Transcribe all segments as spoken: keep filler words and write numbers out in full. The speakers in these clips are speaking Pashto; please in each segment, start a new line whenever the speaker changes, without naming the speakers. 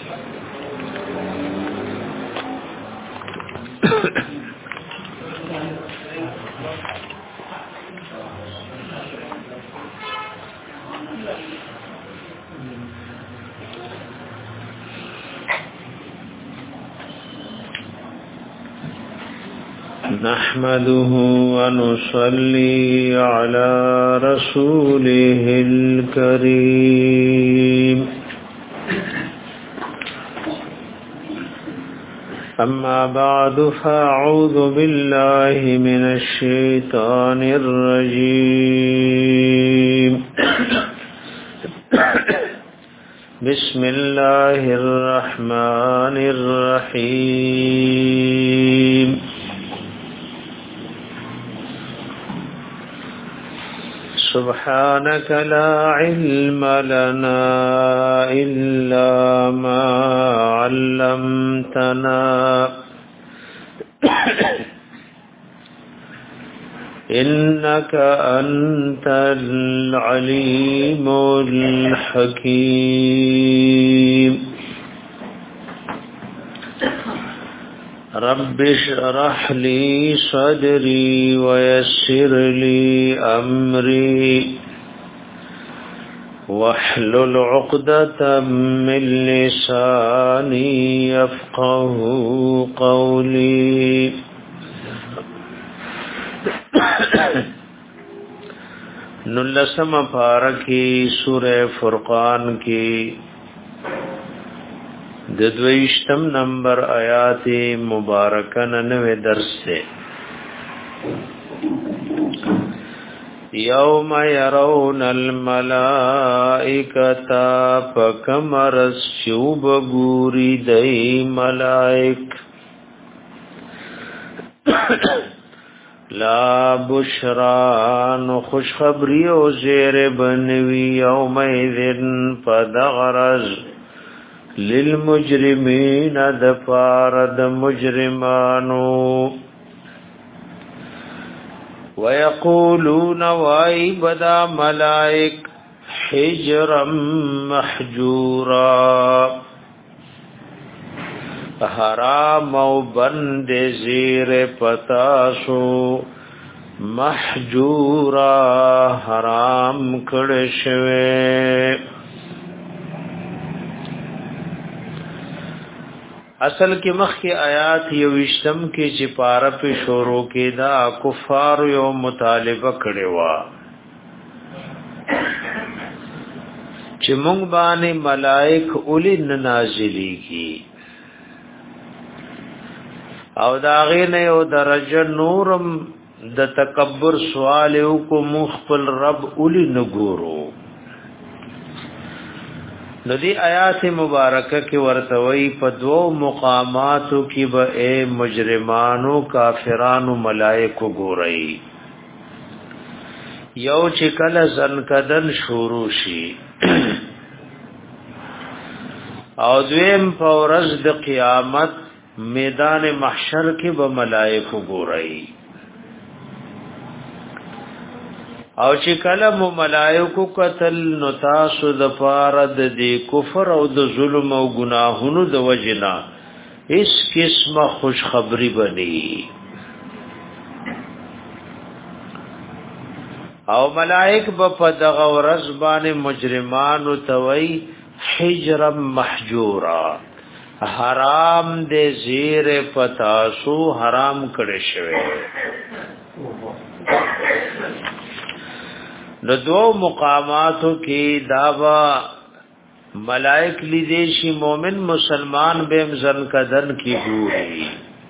نحمده ونصلي على رسوله الكريم أما بعد فأعوذ بالله من الشيطان الرجيم بسم الله الرحمن الرحيم سبحانك لا علم لنا إلا ما علمتنا إنك أنت العليم الحكيم رب اشرح لي صدري ويسر لي أمري واحلل عقدة من لساني يفقه قولي نلسم پارکی سورہ فرقان کی ددویشتم نمبر آیات مبارکن نوے درس سے یوم یرون الملائکتا پکمرس شوب گوری دی ملائک لا بشران خوشخبری و زیر بنوی یوم ایذن پدغرز للمجرمین دفارد مجرمانو ويقولون وائی بدا ملائک حجرا محجورا حرام و بند زیر پتاسو محجورا حرام کڑشوے. اصل کې مخ کې آیات یو وشتم کې چې پاره په شروع کې دا کفار یو مطالبه کړي وا چې مونږ باندې ملائک اولی نازلی کی او دا غینه یو درجه نورم د تکبر سوال یو کو مخبل رب اولی نګورو. ندی آیات مبارکه کې ورتوي په دوو مقاماتو کې به اے مجرمانو کافرانو ملائکو ګورئ. یو چې کله زنکدن شروع شي او دویم په ورځ د قیامت میدان محشر کې به ملائکو ګورئ. او چې کله مو ملائکو قتل نو تاسو د فارد دی کفر او د ظلم او گناهونو د وجنا اس قسمه خوش خبری بنی او ملائک په دغه ورځ باندې مجرمانو توي حجرا محجورا حرام دې زیر پتاسو حرام کړي شوی. نو دو مقاماتو کی داوا ملائک لیدیشی مومن مسلمان بیم زن کدن کی گوری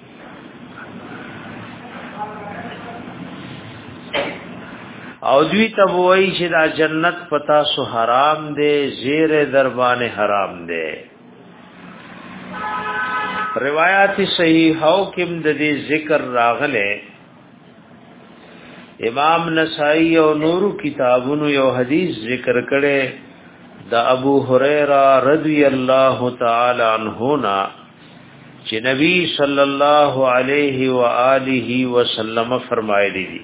او دوی تبوئی چی دا جنت پتا سو حرام دے زیر دربان حرام دے. روایات صحیحو کم ددی ذکر راغلے امام نسائی او نورو کتابونو یو حدیث ذکر کړي د ابو هريره رضی الله تعالی عنہ نا چې نبی صلی الله علیه و آله وسلم فرمایلی دي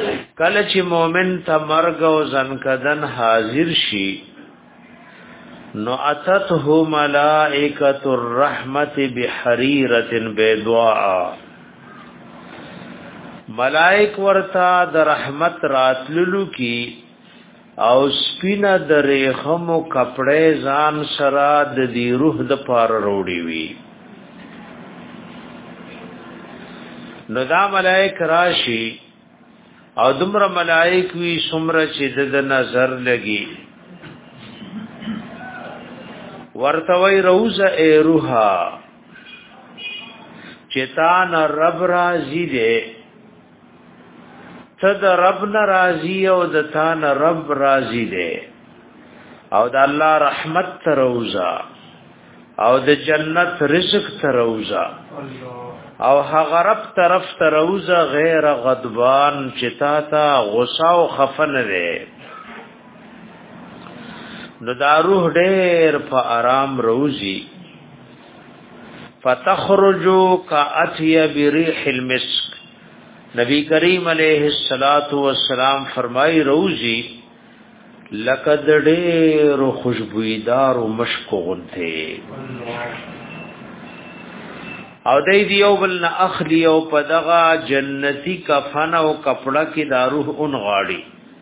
کله چې مؤمن ته مرګ او ځنکدن حاضر شي نو اتته ملائکۃ الرحمت بحریرۃ بیضاء ملائک ورتا د رحمت راتللو کی او سپینا د ریخمو کپڑے ځان سرا د دی روح د پار روړی وی نو دا ملائک راشي او دمر ملائک وی سمره چې د نظر لګي ورتوی روزه ای روحا چتان رب راضی دے تد رب ناراضی او د تان رب راضی دے او د الله رحمت تروزا او د جنت رزق تروزا او هغه رب طرف تروزا غیر غضبان چتا تا غصه او خفن لري نو دا روح ډېر په آرام روزي فتخرجو کاتیا بریح المسک نبی کریم علیہ الصلات والسلام فرمای روزی لقد ډېر خوشبویدار او مشک غنته او دای دیو بل نه اخلی او پدغه جنتی کفن او کپڑا کی دا روح اون غاړي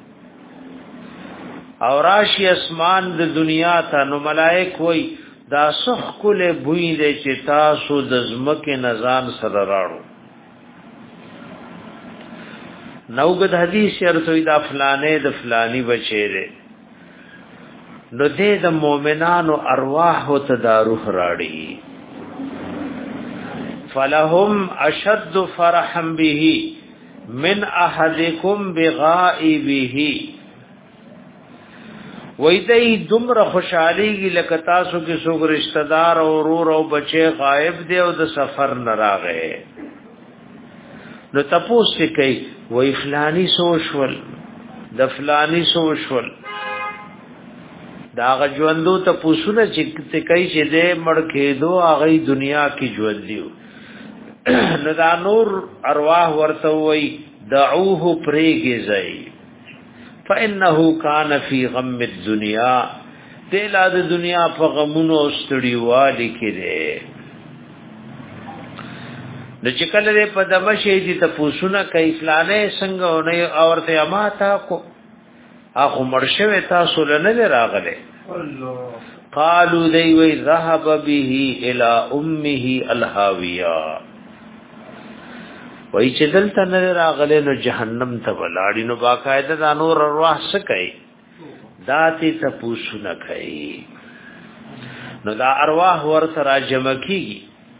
او راشی اسمان د دنیا ته نو ملائک وای دا سخ کله بوی دې چې تاسو د زمکه نزان سره راړو نوګد حدیث ارتوی دا فلانه د فلانی بچی دې نو دې د مؤمنانو ارواح او تداروح راړي فلهم اشد فرحا به من احدکم بغائبه وای دای دومره خوشحالي لکه تاسو کې څوک رشتہ دار او ورور او بچي غائب دی او د سفر نه راغی نو تاسو کوي وای فلانی سوشول د فلانی سوشول دا غژوندو ته پوښونه چې کوي چې دې مړ کېدو هغه دنیا کې ژوند دیو نو دا نور ارواح ورته وای دعوه پرېږي ځای فانه کان فی غم الدنیا دل د دنیا په غمونو ستړي والی کړي د چکلې په دمشه دي ته پوښونه کوي فلانه څنګه ونه اورته اماتا کو اخو مرشوي تاسو لنه راغله الله قالوا دی وی ذهب به الى امه الهاویہ وای چې دلته نه راغله نو جهنم ته ولاړی نو باقاعده د نور ارواح سکي داتې ته پوښونه کوي نو دا ارواح ورته راجمع کیږي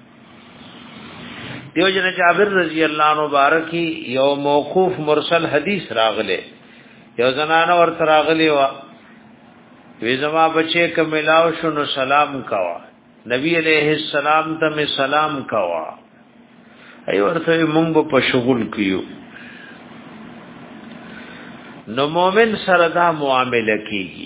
دیو جن جابر رضی الله عنه مبارکی یو موقوف مرسل حدیث راغله یو زنانه ورته راغلی وا وی زما بچی کملاو شنو سلام کوا نبی علیہ السلام ته می سلام کوا ای ورته مونږ په شغل کیو نو مومن سره دا معامله کیږي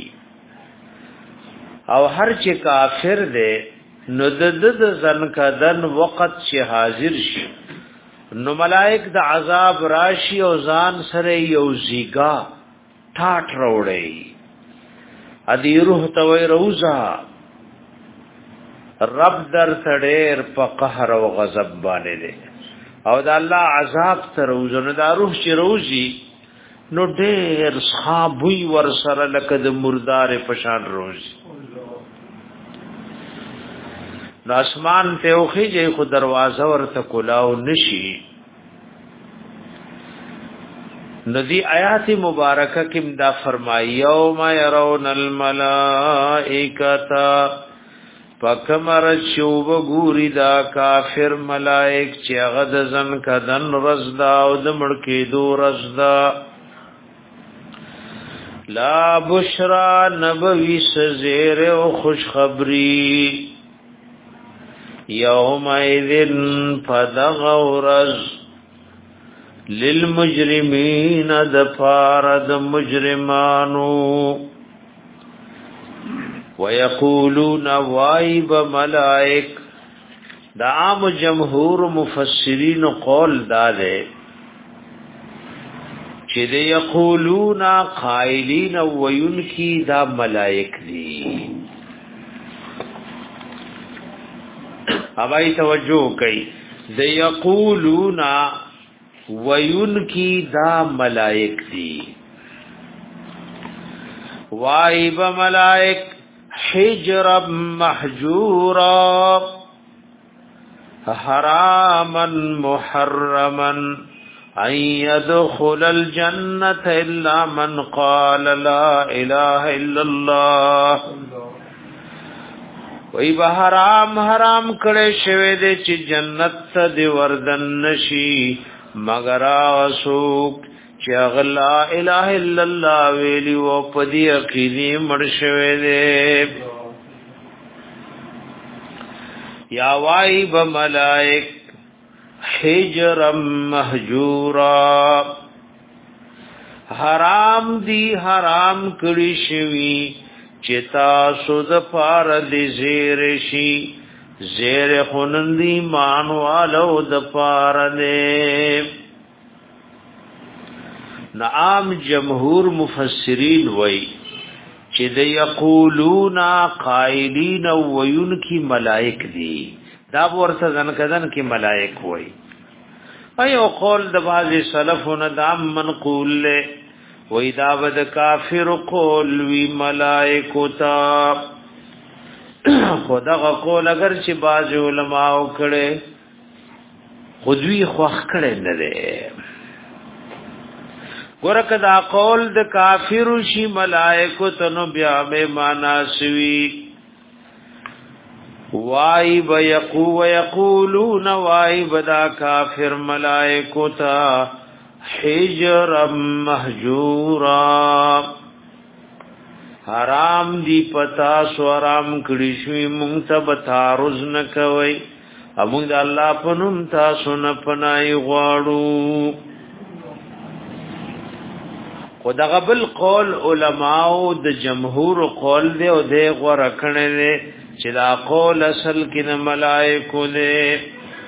او هر چې کافر دی نو د د ځن کدن وخت چې حاضر شي نو ملائک د عذاب راشي او ځان سره یو زیګا ټاټ وروړي ادي روح توي روزا رب در تډیر په قهر او غضب باندې او د الله عذاب تر روزنه دا روح چې روزي نو ډېر صحابوي ور سره لکه د مردار پشان روزي نو اسمان ته اوخی جې خو دروازه ورته کلاو نشي ندی آیات مبارکه کې دا فرمایي یوم يرون الملائکه پکمر شوب ګوري دا کافر ملائک چې هغه د ځن کدن رزدا او د مړ کې دو رزدا لا بشرا نبوی سزیر او خوش خبری یوم ایذن فدغورز للمجرمین دفارد مجرمانو ويقولون وایب ملائک دا عام جمهور مفسرین قول داده چې دی یقولون قائلین وینکی دا ملائک دی اوای توجه کوي د یقولون وینکی دا ملائک دی وایب ملائک حجر محجورا حراما محرما ان يدخل الجنة الا من قال لا اله الا الله وی به حرام حرام کړي شوی دی چې جنت ته دی وردن نشي مگر اسوک چې لا اله الا الله ویلی او پدی عقیدی مړ شوی دی یا وای به ملائک حجر محجورا حرام دی حرام کړي شوی چتا سود پار دی زیر شي زیر خونندی مانوالو د پار دی نعام جمهور مفسرین وای چې د یقولون قائلین وین کی ملائک دی دا ورته ځن کدن کی ملائک وای ایو قول د باز سلفون دام منقول له وی دا ود کافر قول وی ملائکو تا خدا قول اگر چې باز علماء کړي خودوی خوخ کړي نه ده ګورکه دا قول د کافر شي ملائکو تنو بیا به معنا سوي وای به یقو ويقولون وای بدا کافر ملائکو تا حجر محجورا حرام دی پتا سو حرام کړي شوی مونږ ته بتاروز نه کوي امون د الله پنوم تاسو نه پنای غواړو خدا غبل قول علماء د جمهور قول دی او د غوړه کړي چې دا قول اصل کې نه ملائکو نه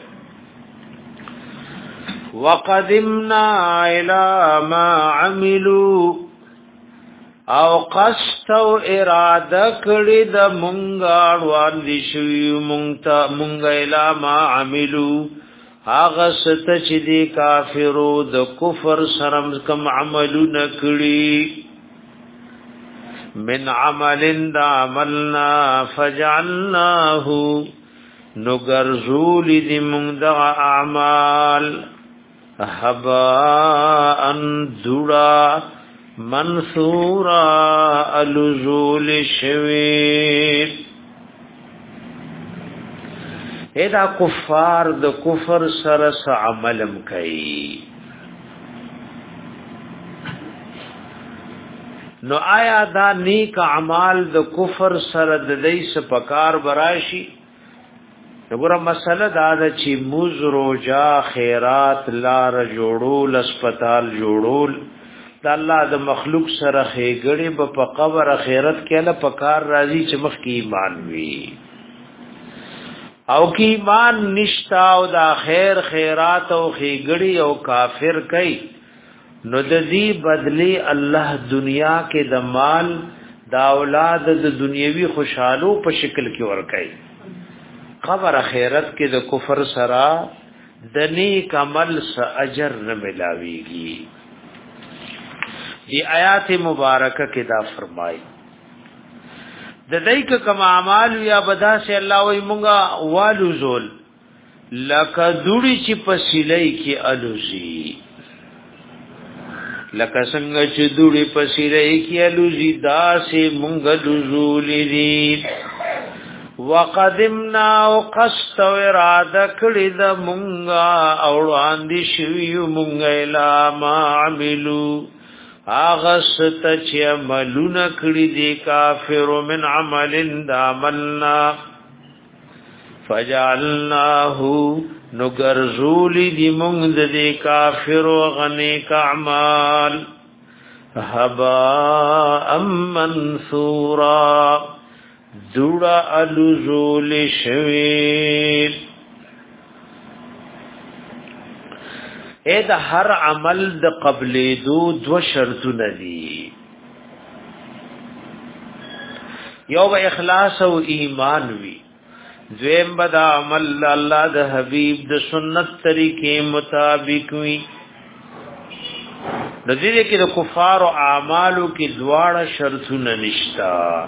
وقدمنا الى ما عملوا او قصد او اراده کړی د مونږه وړاندې شوی مونږ ته مونږه الى ما عملوا هغه ست چې دی کافرو د کفر سرم کم عملونه کړی من عمل دا عملنا فجعلناه نغرزول دی مونږ د اعمال حباء دڑا منثورا الزول شوید ایدا کفار د کفر سرس عملم کئی نو آیا دا نیک اعمال د کفر سره د دیس پکار براشي وګوره مسله دا ده چې موز روجا خیرات لار جوړول اسپیټال جوړول د الله د مخلوق سره خېګړې په قبر خیرت کې له پکار راځي چې مخ کې ایمان وي او کې ایمان نشتا او دا خیر خیرات او خېګړې او کافر کوي نو د دې بدلی الله دنیا کې د مال د اولاد د دنیوي خوشحالو په شکل کې ور کوي قبر خیرت کې د کفر سرا د نیک عمل س اجر نه ملاويږي دی آیات مبارکه کې دا فرمایي د دایک کما اعمال یا بدا سے الله وي مونږه والو زول لکه دوړي چې پسیلې کې الوزي لکه څنګه چې دوړي پسیلې کې الوزي دا سه مونږه لزول دي وقدمنا وقست اراده کړی د مونږه او وړاندې شوی مونږه الا ما عملو هغه ست چې عملونه کړی دي کافر من عمل عملنا فجعلناه نغرزول دي مونږ د کافر غنی اعمال هبا منثورا دوڑا الوزول شوید اے دا هر عمل د قبل دو دو شرطونه دي یو به اخلاص او ایمان وی دویم بدا عمل الله د حبیب د سنت طریقې مطابق وي. د دې کې د کفار او اعمالو کې دواړه شرطونه نشتا.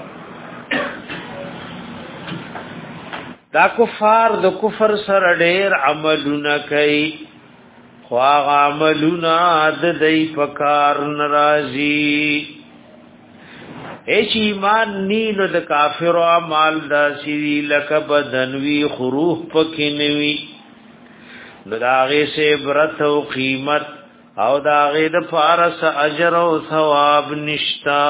دا کفار د کفر سره ډېر عملونه کوي خو هغه عملونه د دې پکار ناراضي. ایچ ایمان نینو د کافر او اعمال دا سی لک بدنوی خروح پکینوی نو داغه سے عبرت او قیمت او داغه د فارس اجر او ثواب نشتا.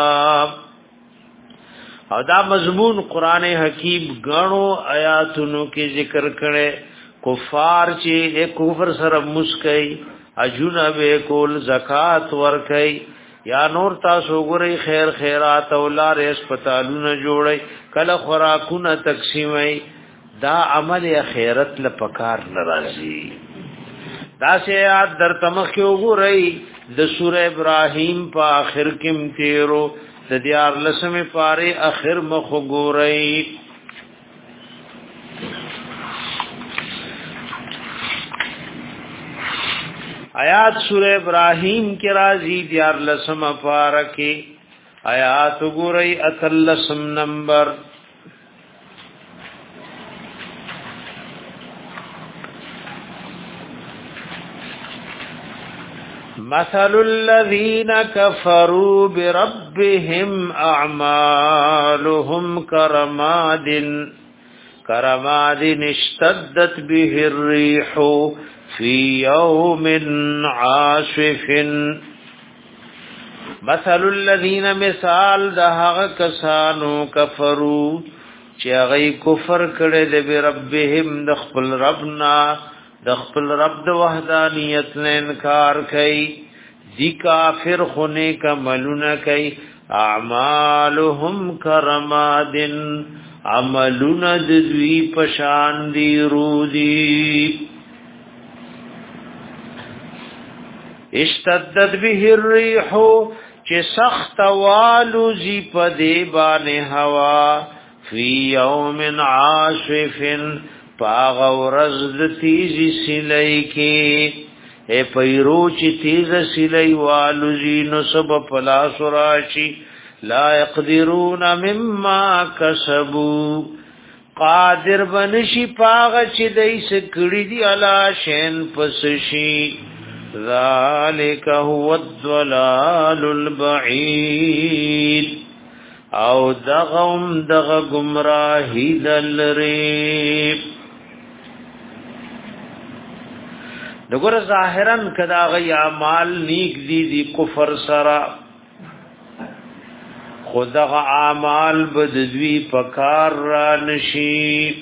او دا مضمون قران حکیم غنو آیاتونو کې ذکر کړي. کفار چې کفر سره مسکای اجنبه کول زکات ور کوي یا نور تاسو ګورئ خیر خیرات او لار هسپتالونه جوړي کله خوراکونه تقسیمي دا عمل خیرت لپکار ناراضي. دا سیات در تمخ کې وګورئ د سوره ابراهيم په اخر کې تیرو د دیار لسمه پاره اخر مخ وګورئ. آیات سورہ ابراہیم کی رازی دیار لسم پارکی آیات گورئی اتلسم نمبر. مثل الذین کفروا بربهم اعمالهم کرماد کرماد اشتدت به الريح فی یوم عاصف. مثل الذین مثال د هغه کسانو کفرو چې هغه کفر کړي د ربهم د خپل ربنا د خپل رب د وحدانیت نه انکار کوي. دی کافر خونه کملونه کوي. اعمالهم کرماد عملونه د دوی پشان دی رودی. اشتدت به الريح چې سخت والو زی پدې باندې هوا فی یوم عاصف پاغ ورځ د تیزی سلی کې اے پیرو چې تیز سلی والو زی نو سب پلاس راشی لا يقدرون مما کسبوا قادر بنشی پاغ چې دیس کړي دی الا شین پسشی. ذالک هو الضلال البعید او دغم دغ گمراهی دلریب. دغه ظاهرا کدا غی اعمال نیک دی دی کفر سرا خدغه اعمال بدوی پکار را نشی.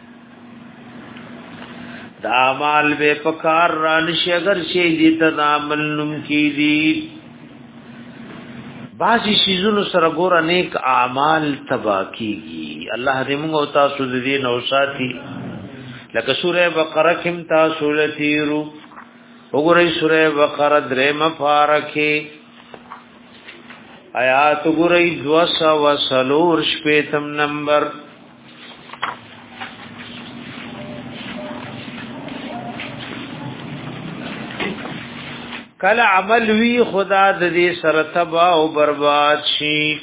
دا اعمال بے پکار رانشی اگر شی دیتا دا عمل نم کی دی. بعضی شیزونو سر گورا نیک اعمال تبا کی گی. اللہ دیمونگا و تاسو دین او ساتی لکه سورہ بقرہ کم تاسو لتیرو وګورئ سورہ بقرہ دریم پارکه آیات وګورئ دو سو سلور شپیتم نمبر. کله عمل وی خدا د دې سره تباہ او برباد شي.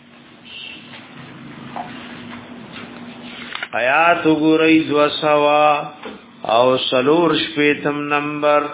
آیات وګورئ دو سوا او سلور شپیتم نمبر.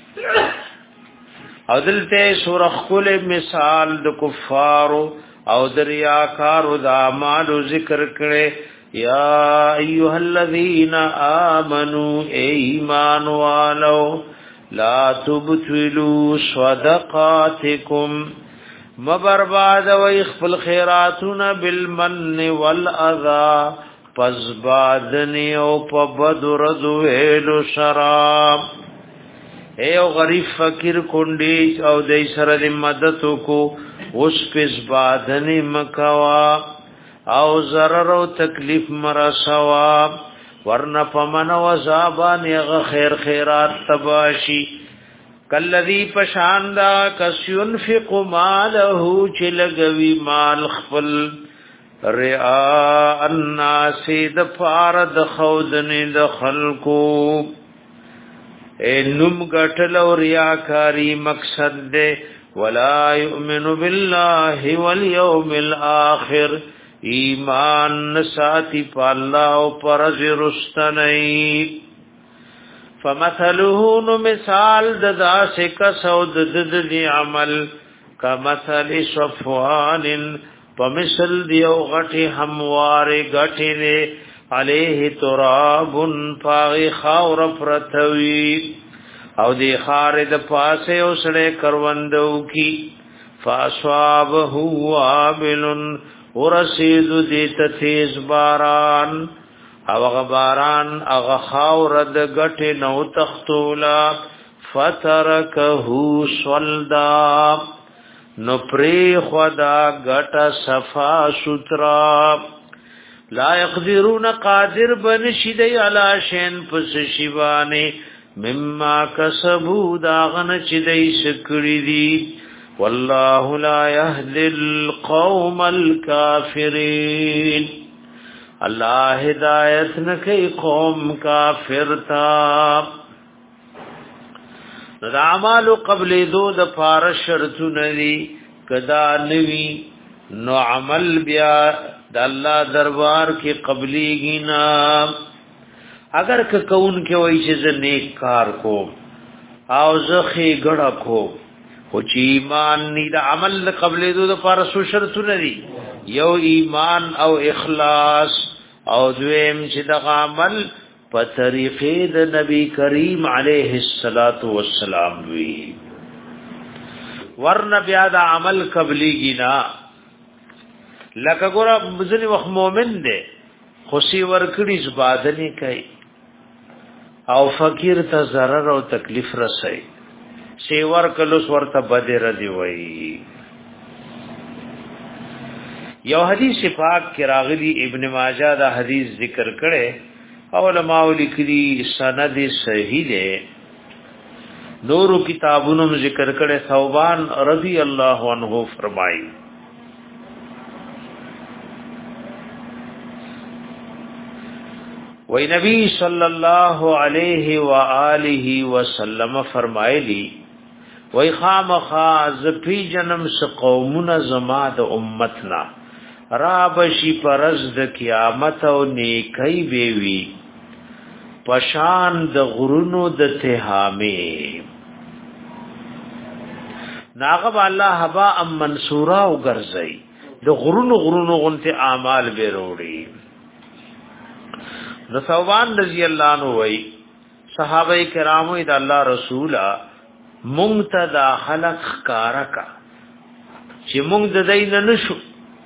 او دلته سورہ کل مثال د کفار او د ریاکار او د اعمال ذکر کړي. یا ایها الذین آمنوا ایمان والو لا تبتلوا صدقاتکم مبرباد و اخفل خیراتنا بالمن والاذا پزبادن او پبد ردویل شراب. اے او غریب فقیر کندی او دی سرد مددو کو اس پزبادن مکوا او ضرر او تکلیف مرسوا ورنه پمن و زابان یغ خیر خیرات تباشی. کلذی پشاندا کس ينفق ماله چلګوی مال خپل رعاء الناس د فارد خودن د خلقو انم غټل او ریاکاری مقصد دے ولا یؤمن بالله واليوم الاخر ایمان ساتي پالله او پرز رستنی فمثله نو مثال د داسه کسو د د عمل کمثل صفوان پمثل دیو غټي هموار غټي نه علیه تراب فاغ خاور پرتوی او دی خارد پاسه اوسړه کروندو کی فاصابه وابل ورسید دی تیز باران او غباران اغه خاور د غټ نو تختولا فترکه صلدا نو پری خدا غټ صفا سوترا لا يقدرون قادر بنشد علی شین پس شیوانه مما کسبوا داغن چدای سکړی دی والله لا يهدي القوم الكافرين الله هدایت نکي قوم کافر تا رامال قبل دو د فار شرطونه دي کدا نوی نو عمل بیا د الله دربار کې قبليږي نا اگر که کون کې وای چې نیک کار کو او زخه ګړه کو خو چې ایمان نه د عمل قبل دو د فار سو شرطونه دي یو ایمان او اخلاص او دویم چې د عمل په طریقې د نبی کریم علیه الصلاۃ والسلام وی ورن بیا د عمل قبليږي نا لکه ګور مزنی وخت مؤمن دی خوشي ورکړي زبادنی کوي او فقیر ته zarar او تکلیف رسي سی ورکلوس ورته بدر دی وای یو حدیث پاک کې راغلی ابن ماجه دا حدیث ذکر کړي علماء لیکلي سند صحیح دی نورو کتابونو ذکر کړي ثوبان رضی الله عنه فرمایي وی نبی صلی اللہ علیہ وآلہ وسلم فرمائلی وی خامخاز پی جنم س قومون زما د امتنا رابشی پرز د قیامت او نیکی بیوی پشان د غرونو د تهامی ناغب الله حبا ام منصورا او ګرځي د غرونو غرونو غنته اعمال بیروړي نو ثوبان رضی اللہ عنہ وی صحابہ کرامو د الله رسولا منتدا خلق کارکا چې مونږ د دین نشو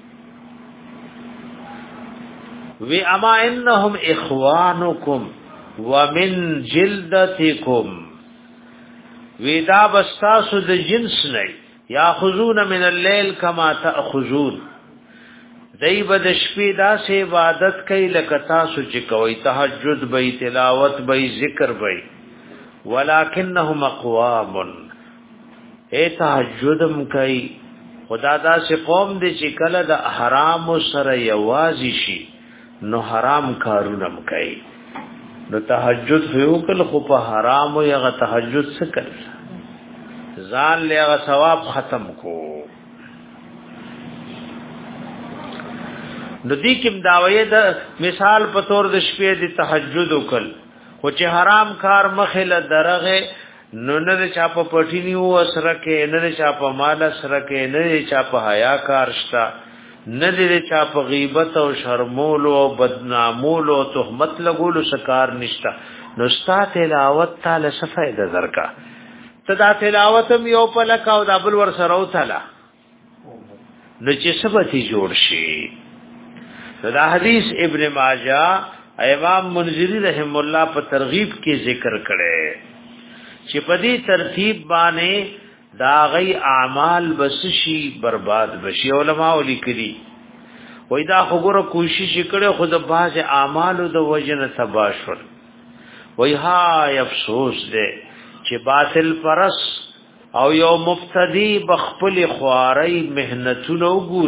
وی اما انهم اخوانکم ومن جلدتکم وی دا بستاسو د جنس نه یاخذون من الليل کما تاخذون دای بد شپې دا سه عبادت کوي لکه تاسو چې کوي تهجد به تلاوت به ذکر به ولکنهم اقوام اے تهجدم کوي خدا دا سه قوم دي چې کله د حرام سره یوازي شي نو حرام کارونه کوي نو تهجد یو کله خو په حرام او هغه تهجد څه کوي ځان له هغه ثواب ختم کو نو دی کم داویه د مثال په تور د شپې د تهجد وکړ خو چې حرام کار مخله درغه نو نه چا په پټینی و سره کې نه چا په مال سره کې نه چا په حیا کار شتا نه دې چا په غیبت او شرمول او بدنامول او تهمت لګول سکار نشتا نو ستا تلاوت تعالی څه فائدہ درکا تدا تلاوت یو په لکاو د ابل ور سره او تعالی نو چې سبتی جوړ شي دا حدیث ابن ماجہ امام منذری رحم الله په ترغیب کې ذکر کړي چې په دې ترتیب باندې دا غي اعمال بسشي برباد بشي علماء لیکلي وای دا وګوره کوشش کړي خود باز اعمال د وجنه تباشر وای ها افسوس دې چې باطل پرس او یو مفتدی بخپل خواري مهنتونو ګوري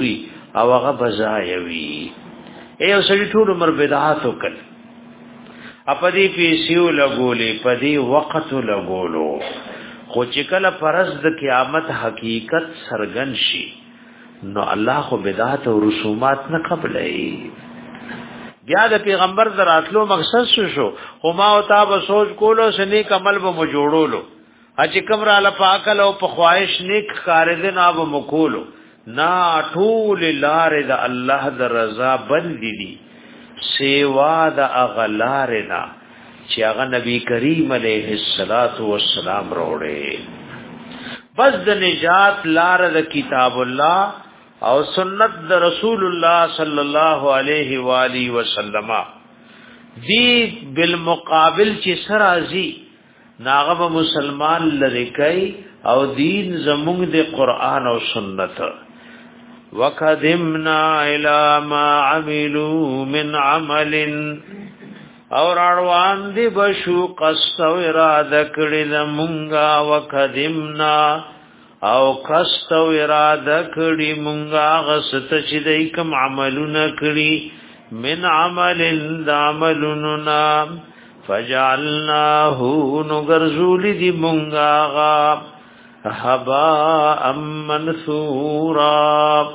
او هغه بزایوي ایو سړي ټول عمر بدعات وکړ اپدی پیسیو لګولې پدی وخت لګولو خو چې کله پرز د قیامت حقیقت سرګن شي نو الله خو بدعات او رسومات نه قبلې بیا د پیغمبر دراتلو مقصد شو خو ما او تا به سوچ کولو سنیک عمل به مو جوړولو چې کوم را لپاکل او په خواهش نیک کارونه نه به مکولو نا ټول لار د الله د رضا بندي دي سیوا د اغلارنا چې هغه نبی کریم علیه الصلاۃ والسلام وروړي بس د نجات لار د کتاب الله او سنت د رسول الله صلی الله علیه و آله وسلم دی بالمقابل چې سرازی ناغه مسلمان لری کوي او دین زموږ د قران او سنت وقدمنا الى ما عملوا من عمل اور اړوان دی بشو قصو اراده کړی زمونږه وقدمنا او قصو اراده کړی مونږه غست چې دای کوم عملونه کړی من عمل عملنا فجعلناه نغرزول دی مونږه حباء منثورا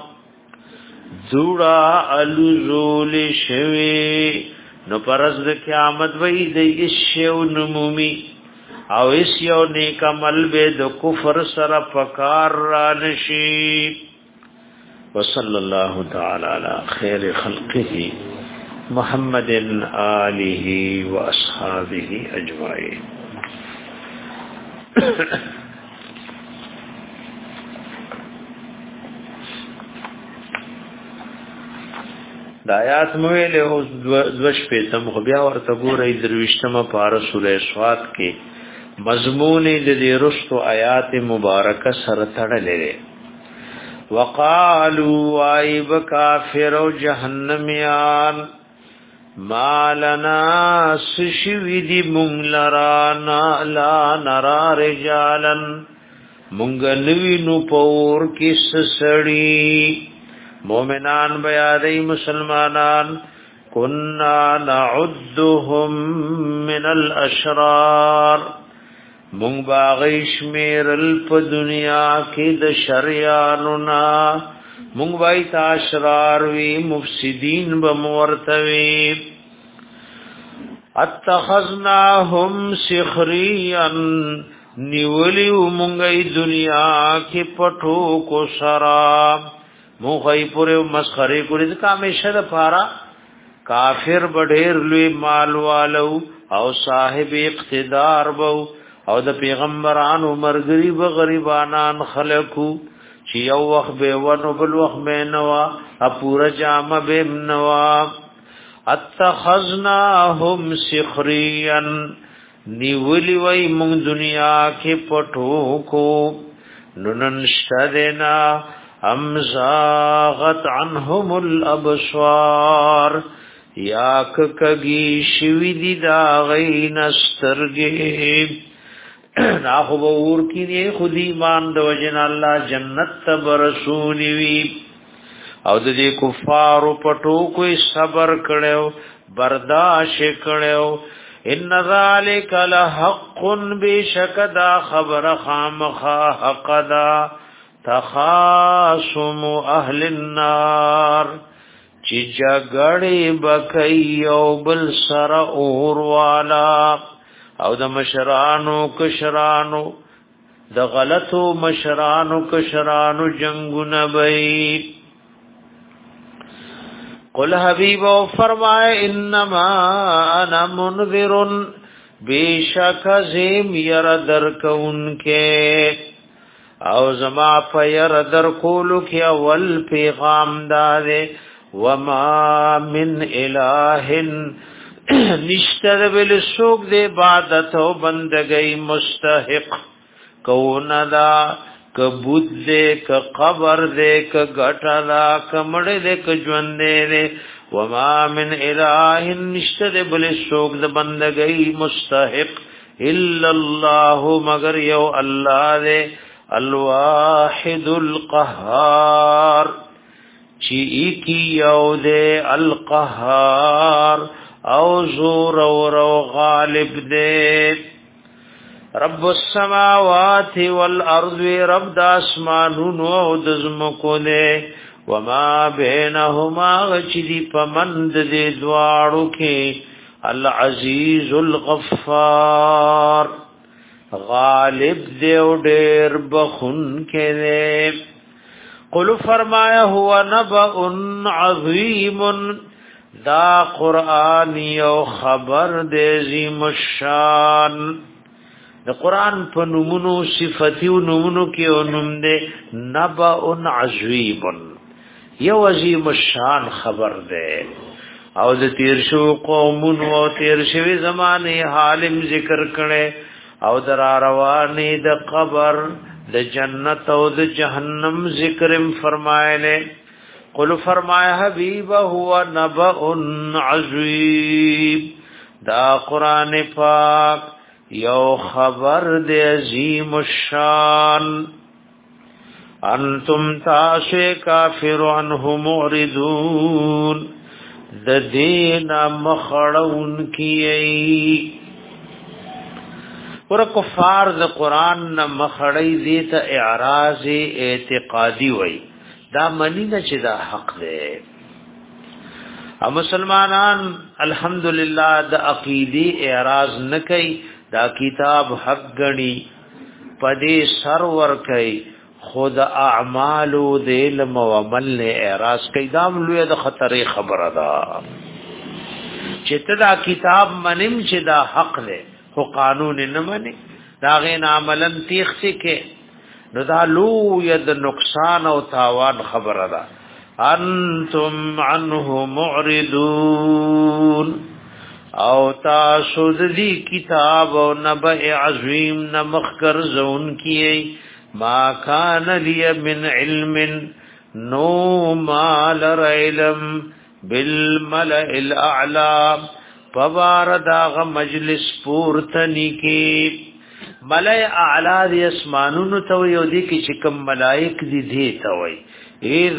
زوڑا الزول شوی نو پرز د قیامت وی د ایشو نمومی او ایشو نیک عمل به د کفر سره پکار را نشي وصلی الله تعالی علی خیر خلقه محمد آله و اصحابہ اجمعین د آیات مویل او دوش پیتم خو بیا ورته ګورې درويشتمه پار سورې سواد کې مضمون د دې رستو آیات مبارکه سره تړلې وقالوا ایب کافر او جهنميان مالنا سشوی دی مونږ لرانا لا نرا رجالن مونږ نوی نو پور کې سړی مومنان بیادی مسلمانان کننا نعدهم من الاشرار مونږ باغیش میرل په دنیا کې د شریانونا مونږ وای تا اشرار وی مفسدین بمورتوی اتخذناهم سخريا نیولیو مونږی دنیا کې پټو کو شراب موغی پورے مسخره کولی ځکه همیشه د پارا کافر بډیر لوی مال والو او صاحب اقتدار بو او د پیغمبرانو مرګری به غریبانان خلقو چې یو وخت به ونو بل وخت به نوا ا پورا جامه به نوا اتخذناهم سخريا نیولی وای مونږ دنیا کې پټو کو ننن شتدنا ام زاغت عنهم الابصار یا کګی شوی دی دا غین سترګې ناخو ور کی دی خودی مان د وجن الله جنت تبرسونی وی او د دې کفار پټو کوئی صبر کړو برداشت کړو ان ذالک لحق بشکدا خبر خامخا حقدا تخاصم اهل النار چی جګړې بکای او بل سره اور والا او د مشرانو کشرانو د غلطو مشرانو کشرانو جنگونه بئی قل حبیب او فرمائے انما انا منذر بیشک زم ير درکون کې او زما پیر در کولو کی اول پیغام داره وما من الہ نشتر بل سوک دے عبادت و بندگی مستحق کون دا ک بود دے ک قبر دے ک گٹا دا ک مڑ دے ک ژوند دے وما من الہ نشتر بل سوک د بندگی مستحق الا الله مگر یو الله دے الواحد القهار چی ایکی یو دے القهار او زور او غالب دے رب السماوات والارض رب د اسمانونو او د زمکو دے وما بینهما غچدی پمند دے دواړو کې العزیز الغفار غالب دے او ډیر بخون کې دے قل فرمایا هو نبأ عظیم دا قرآن یو خبر دے عظیم الشان دا قرآن په نمونو صفتیو نمونو کې او نوم دے نبأ عظیم یو عظیم الشان خبر دے او د تیر شو قومون او تیر شوی زمانه حالم ذکر کړي او در رواني د قبر د جنت او د جهنم ذکرم فرمایله قل فرمایا حبیب هو نبأ عظیم دا قران پاک یو خبر د عظیم الشان انتم تاسو کافر عنه معرضون د دین مخړون کیئی ور کفار د قران نه مخړی دي ته اعراض اعتقادي وای دا منی نه چې دا حق دی او مسلمانان الحمدلله د عقیدی اعراض نه کوي دا کتاب حق غني پدې سرور کوي خود اعمال د علم او عمل نه اعراض کوي دا لوی د خطرې خبره ده چې ته دا کتاب منم چې دا حق دی خو قانون نه مني دا غین عملن تیختی کې نو دا لوی د نقصان او تاوان خبره ده انتم عنه معرضون او تاسو دې کتاب او نبأ عظیم نمخکر زون کیي ما کان لی من علم نو مال علم بالملئ الاعلى فبارداغ مجلس پورتنی کی ملئ اعلی دی اسمانونو تو یو دی کی چکم ملائک دی دی توي اذ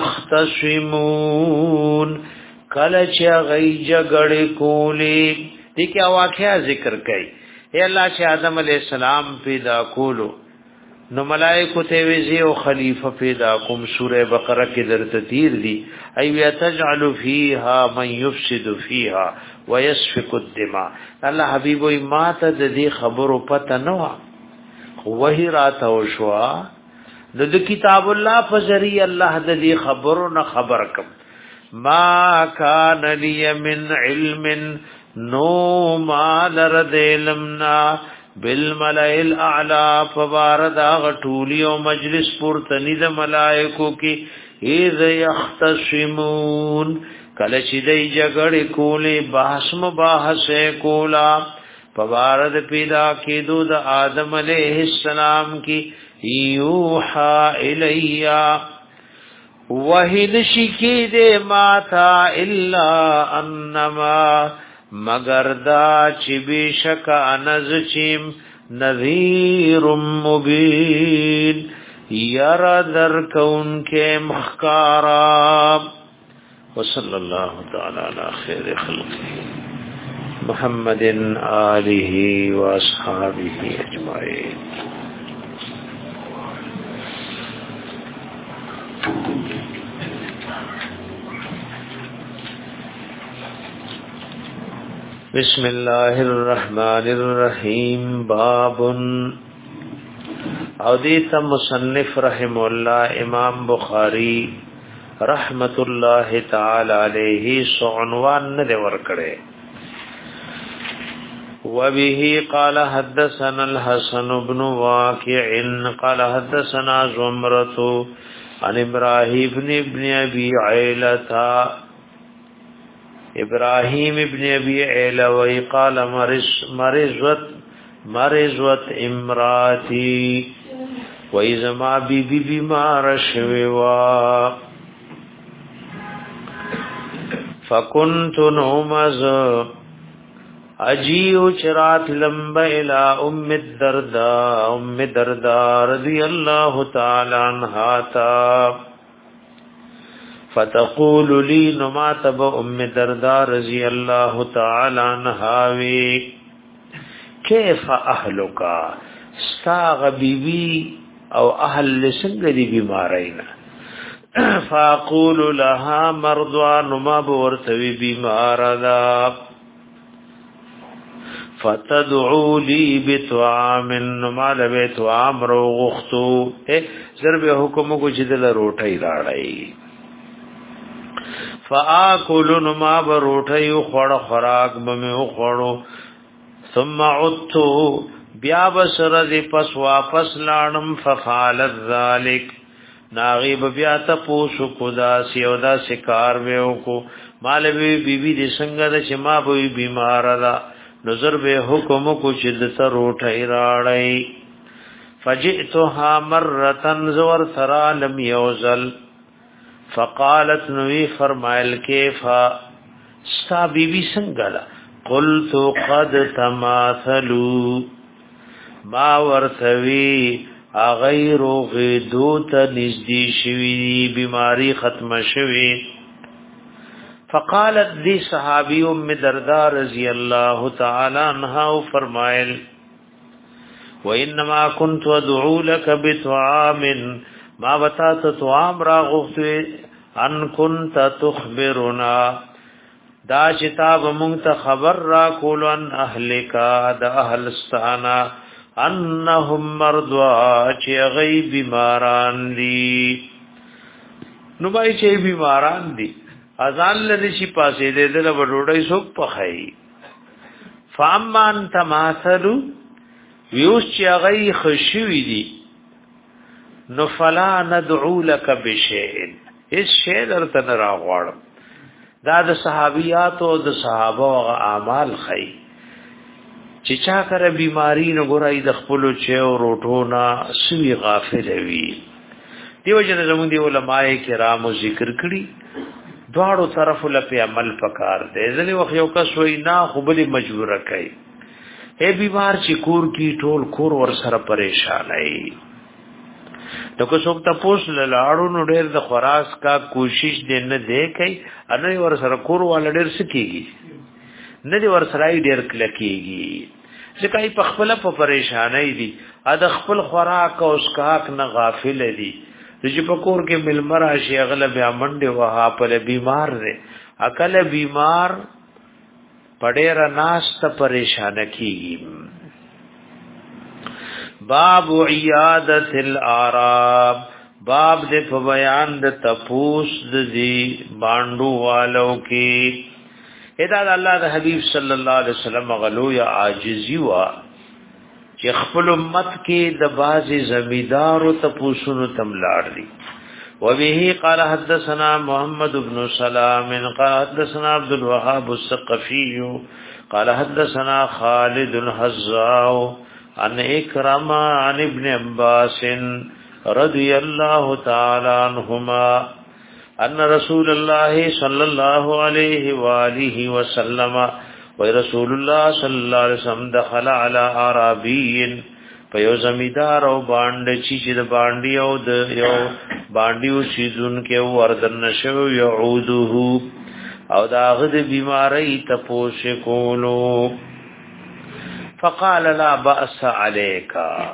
یختصمون کله چې غي جګړه کولی دي کیا واقعیا ذکر کړي اے الله چې آدم علی السلام پیدا کولو نو ملائکه ته ویزی او خلیفہ پیدا کوم سوره بقره کې درته تیر دي اي تجعل فيها من يفسد فيها ويسفك الدماء الله حبيب وي ماته د دې خبرو پته نه وا وਹੀ راته او شوا د کتاب الله فزري الله د دې خبرو نه خبر کم ما کان لي من علم نو ما لرد علمنا بالملئ الاعلى فبارد غټولی او مجلس پورتنی د ملائکو کې اذ یختصمون کله چې د جګړې کولې بحث مباحثه کولا فبارد پیدا کېدو د آدم علیه السلام کې یوحا الیا وحید شکی دې ماتا الا انما مگر دا چې بشک انز چیم نذیر مبین یرا در کون کې مخکارا وصلی الله تعالی علی خیر خلقه محمد آله و اصحابہ اجمعین. بسم الله الرحمن الرحیم. باب او دیت مصنف رحم الله امام بخاری رحمت الله تعالی علیہ عنوان نه ور کړي وبه قال حدثنا الحسن بن واقع قال حدثنا زمرة عن ابراهيم بن ابن ابي عيلة ابراهيم ابن ابي عيلة وقال مرض مرضت مرضت امراتي واذا ما بي بي بیمار شووا فكنت نومز اجیو چرات لمب الى ام الدرداء ام الدرداء رضی اللہ تعالی عنہا تا فتقول لي نما تب ام درداء رضی اللہ تعالی عنہا وی کیف اهلک استاغ بیبی او اهل لسنگ دی بیمارینا فاقول لها مرضا نما بورتوی بیمار دا فتدعو لی بطعام نما لبی طعام رو غختو ضرب حکم کو جدل روٹی راڑی فآکل نما بروٹی خوڑ خوراک بمی خوڑو ثم عدتو بیا بسرد پس واپس لانم ففعلت ذالک ناغیب بیا تپوسو کدا سیو دا سکار بیو کو مال بی بی بی دی سنگا چه ما بی بیمار دا نظر بے حکم کو چدتا روٹی راڑی فجئتها مرتن زور ثرا لم یوزل فقالت نوی فرمائل کیفا ستا بی بی سنگلا قلت قد تماثلو ما ورثوی غیر غدو ته نزدې شوی بیماری ختم شوی فقالت دی صحابی ام درداء رضی اللہ تعالی عنہا فرمائل وانما كنت ادعو لك بطعام ما بتات طعام را غفت ان كنت تخبرنا دا کتاب مونږ خبر را کول ان اهلک دا اهل استانا انهم مرضوا چی غی بیماران دی نو بای چی بیماران دی ازان لدی شی پاسې دې دل وډوډۍ سوک پخای فامان تماثلو یوس چی غی خشوی دی نو فلا ندعو لك بشیء اس شی درته را غواړم دا د صحابیات او د صحابه او اعمال خی چې چا کر بیماری نه ګورای د خپل چو روټونا سوی غافل وی دیو جن زمون دی علماء کرام ذکر کړي دواړو طرف له په عمل پکار دی ځنی وخت یو کس وای نه خو بلی مجبور کای اے بیمار چې کور کی ټول کور ور سره پریشان ای نو کو څوک تاسو لاړو نو ډېر د خوراک کا کوشش دې نه دی کوي ان ور سره کور ول ډېر سکیږي نه دی ور سره ډېر کلکیږي ځکه په خپل په پریشانای دي ا د خپل خوراک او اسکاک نه غافل دي چې په کور کې ملمرا شي اغلب امنډه وها په بیمار دی عقل بیمار پډېر ناس ته پریشان کیږي باب عیادت الاعراب باب د په بیان د تپوس د دی باندو والو کې ادا الله د حبیب صلی الله علیه وسلم غلو یا عاجزی وا چې خپل امت کې د بازي زمیدار او تپوسونو تملاړ دي وبه قال حدثنا محمد بن سلام قال حدثنا عبد الوهاب الثقفي قال حدثنا خالد الحذاء عن اکرم عن ابن عباس رضی الله تعالی عنهما ان رسول الله صلی الله علیه و آله وسلم و رسول الله صلی الله علیه وسلم دخل علی اعرابی په زمیدار او باندې چې د باندې او د یو باندې او شیزون کې وردن شو یعوده او دا غد بیماری تپوش کولو فقال لا بأس عليك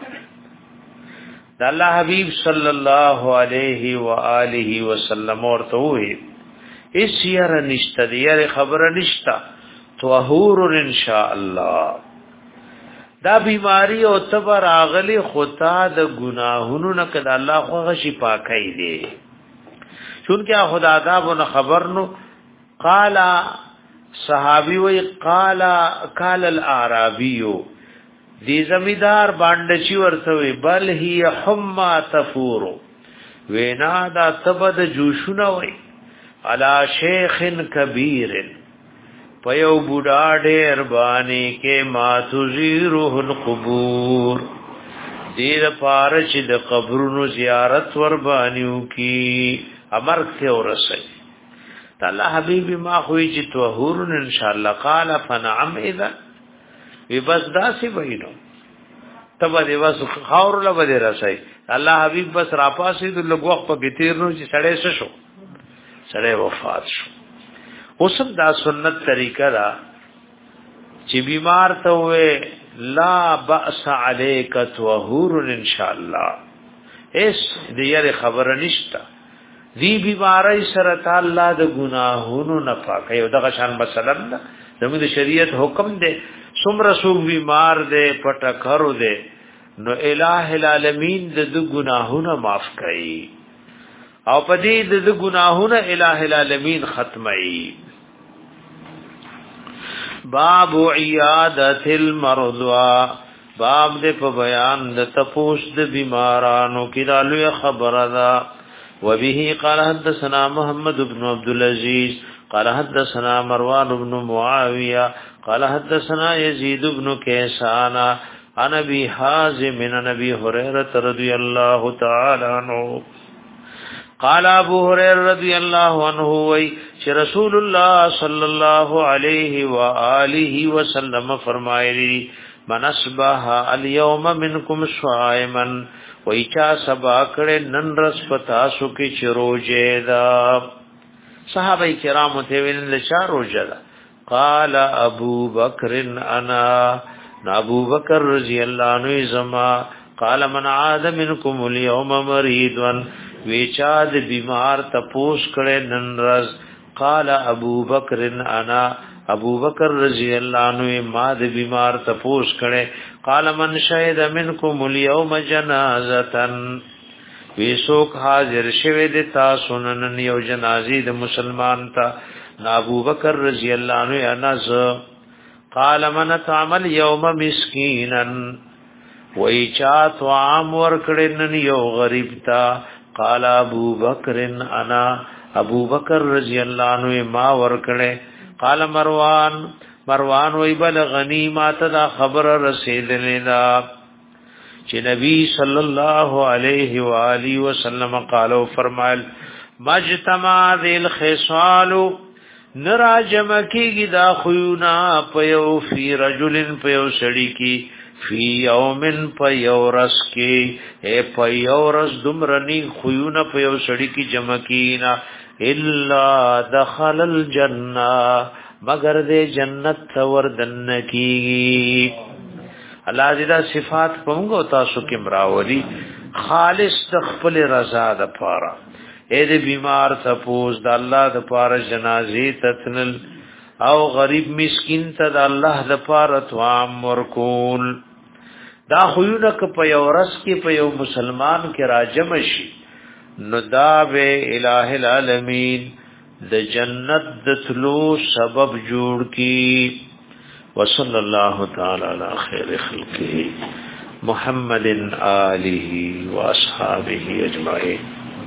دا الله حبیب صلی الله علیه و آله وسلم ورته وی اس یره نشته دی یره خبره نشته طهور ان شاء الله دا بیماری او تبر اغلی خطا د گناهونو نه کده الله خو غشي پاکای دی چونکه خدا دا بن خبر نو قال صحابی وی قال قال الاعرابی دی زمیدار باندې چی ورته بل هی حما تفور وینا دا تبد جوشونه وی علا شیخ کبیر پیو بوډا ډیر باندې کې ما تزیره القبور دیر پارچ د قبرونو زیارت ور باندې کی امر ته ورسې تعالی حبیبی ما خوې چې طهور ان شاء الله قال فنعم اذا وی بس داسې وینو تبا دی بس خاور له بده راسي الله حبیب بس را پاسې د لګوخ په کتیر نو چې سړې شو سره وفات شو. اوسم دا سنت طریقه دا چې بیمار ته وې لا باس علیک طهور ان شاء الله، اس دې یې خبر نشتا دی بیماری سره تعالی د ګناهونو نه پاک یو دغه شان مثلا زموږ شریعت حکم دی څومره څوک بیمار دی پټه کړو دی نو الٰه العالمین د ګناهونو معاف کړي او پدې د ګناهونو الٰه العالمین ختمي. باب عیادت المرضى، باب دې په بیان د تپوس د بیمارانو کې رالوی خبره ده. وبه قال حدثنا محمد بن عبد العزيز قال حدثنا مروان بن معاوية قال حدثنا يزيد بن كيسان عن ابي حازم من ابي هريره رضي الله تعالى عنه قال ابو هريره رضي الله عنه وي رسول الله صلى الله عليه واله وسلم فرمایلی من اصبح اليوم منكم صائما وای چا سبا کړه نن رس پتا سو کې چروجه دا صحابه کرام ته ویل چا روجه دا قال ابو بکر انا ابو بکر رضی الله عنه زما قال من عاد منكم اليوم مريضا ویچا د بیمار تپوس کړه نن رس قال ابو بکر انا ابو بکر رضی اللہ عنہ ما د بیمار تپوس کړي قال من شهد منکم اليوم جنازه ویسوک حاضر شوه د تاسو نن یو جنازې د مسلمان تا ابو بکر رضی اللہ عنہ انس قال من تعمل یوم مسکینا وای چا طعام ور کړي نن یو غریب تا قال ابو بکر انا ابو بکر رضی اللہ عنہ ما ور کړي قال مروان مروان وی بلغنی ما تدا خبر رسیدنا چې نبی صلی الله علیه و آله وسلم قالو فرمایل مجتمع ذل خصال نراجم کیږي دا خيونا پيو فی رجل پيو سړی کی فی یومن پيو رس کی اے پيو رس دمرنی خيونا پيو سړی کی جمع کینا الا دخل الجنه مگر دې جنت ثور دن کی. الله دې دا صفات پونګو تاسو کې مراولي خالص د خپل رضا د پاره اې دې بیمار تپوس د الله د پاره جنازې تتنل او غریب مسکین ته د الله د پاره توام ورکول دا خوونه ک په یو رس کې په یو مسلمان کې راجم شي نو دا به الٰه العالمین د جنت د تلو سبب جوړ کی. وصلی الله تعالی علی خیر خلقه محمد آله واصحابہ اجمعین.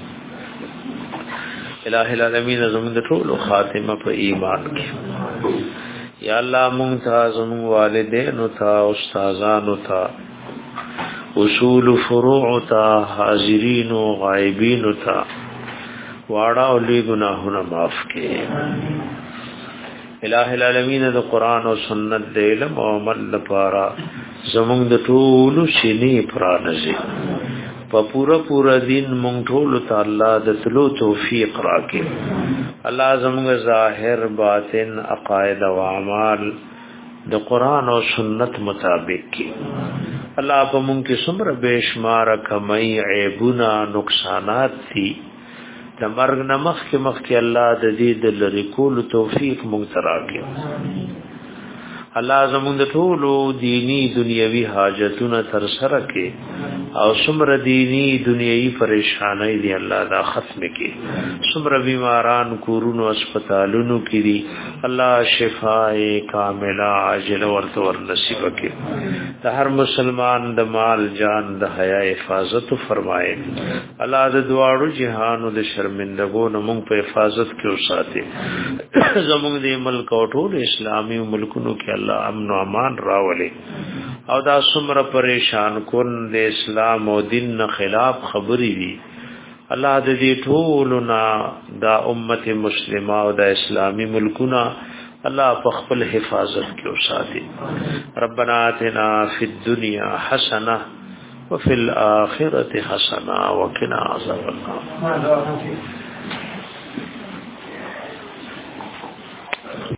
الٰه العالمین زموږ ټول خاتمه په ایمان کې. یا الله مونږ ته زموږ والدینو ته استادانو ته اصول فروع ته حاضرین او غایبین ته واړه او لوی ګناهونه معاف کړي. الٰه العالمین د قران او سنت د علم او عمل لپاره زموږ د ټول شینې پرانځي په پورا پورا دین مونږ ټول ته الله د تلو توفیق راکړي. الله زموږ ظاهر باطن عقاید او اعمال د قران او سنت مطابق کړي. الله په مونږ کې څومره بشمار کمای عیبونه نقصانات دي د مرګ نمخ کې مخ کې الله د دې د لری کول توفیق مونږ ته راکړي. الله زموږ د ټول دینی دنیوي حاجتونه تر سره کړي او څومره دینی دنیوي پریشانای دي الله دا ختم کړي. څومره بیماران کورونو هسپتالونو کې دي الله شفای کامله عاجل ورته ور نصیب کړي. د هر مسلمان د مال جان د حیا حفاظت فرمایي. الله د دواړو جهانو د شرمندګو نه مونږ په حفاظت کې وساتي. زموږ د ملک او ټول اسلامي ملکونو کې الله امن و امان راولي او دا څومره پریشان کون د اسلام او دین خلاف خبري دي الله د دې ټول نه دا امت مسلمه او د اسلامي ملکونه الله په خپل حفاظت کې وساتي. ربنا آتنا فی الدنيا حسنه وفي الاخره حسنه وقنا عذاب النار.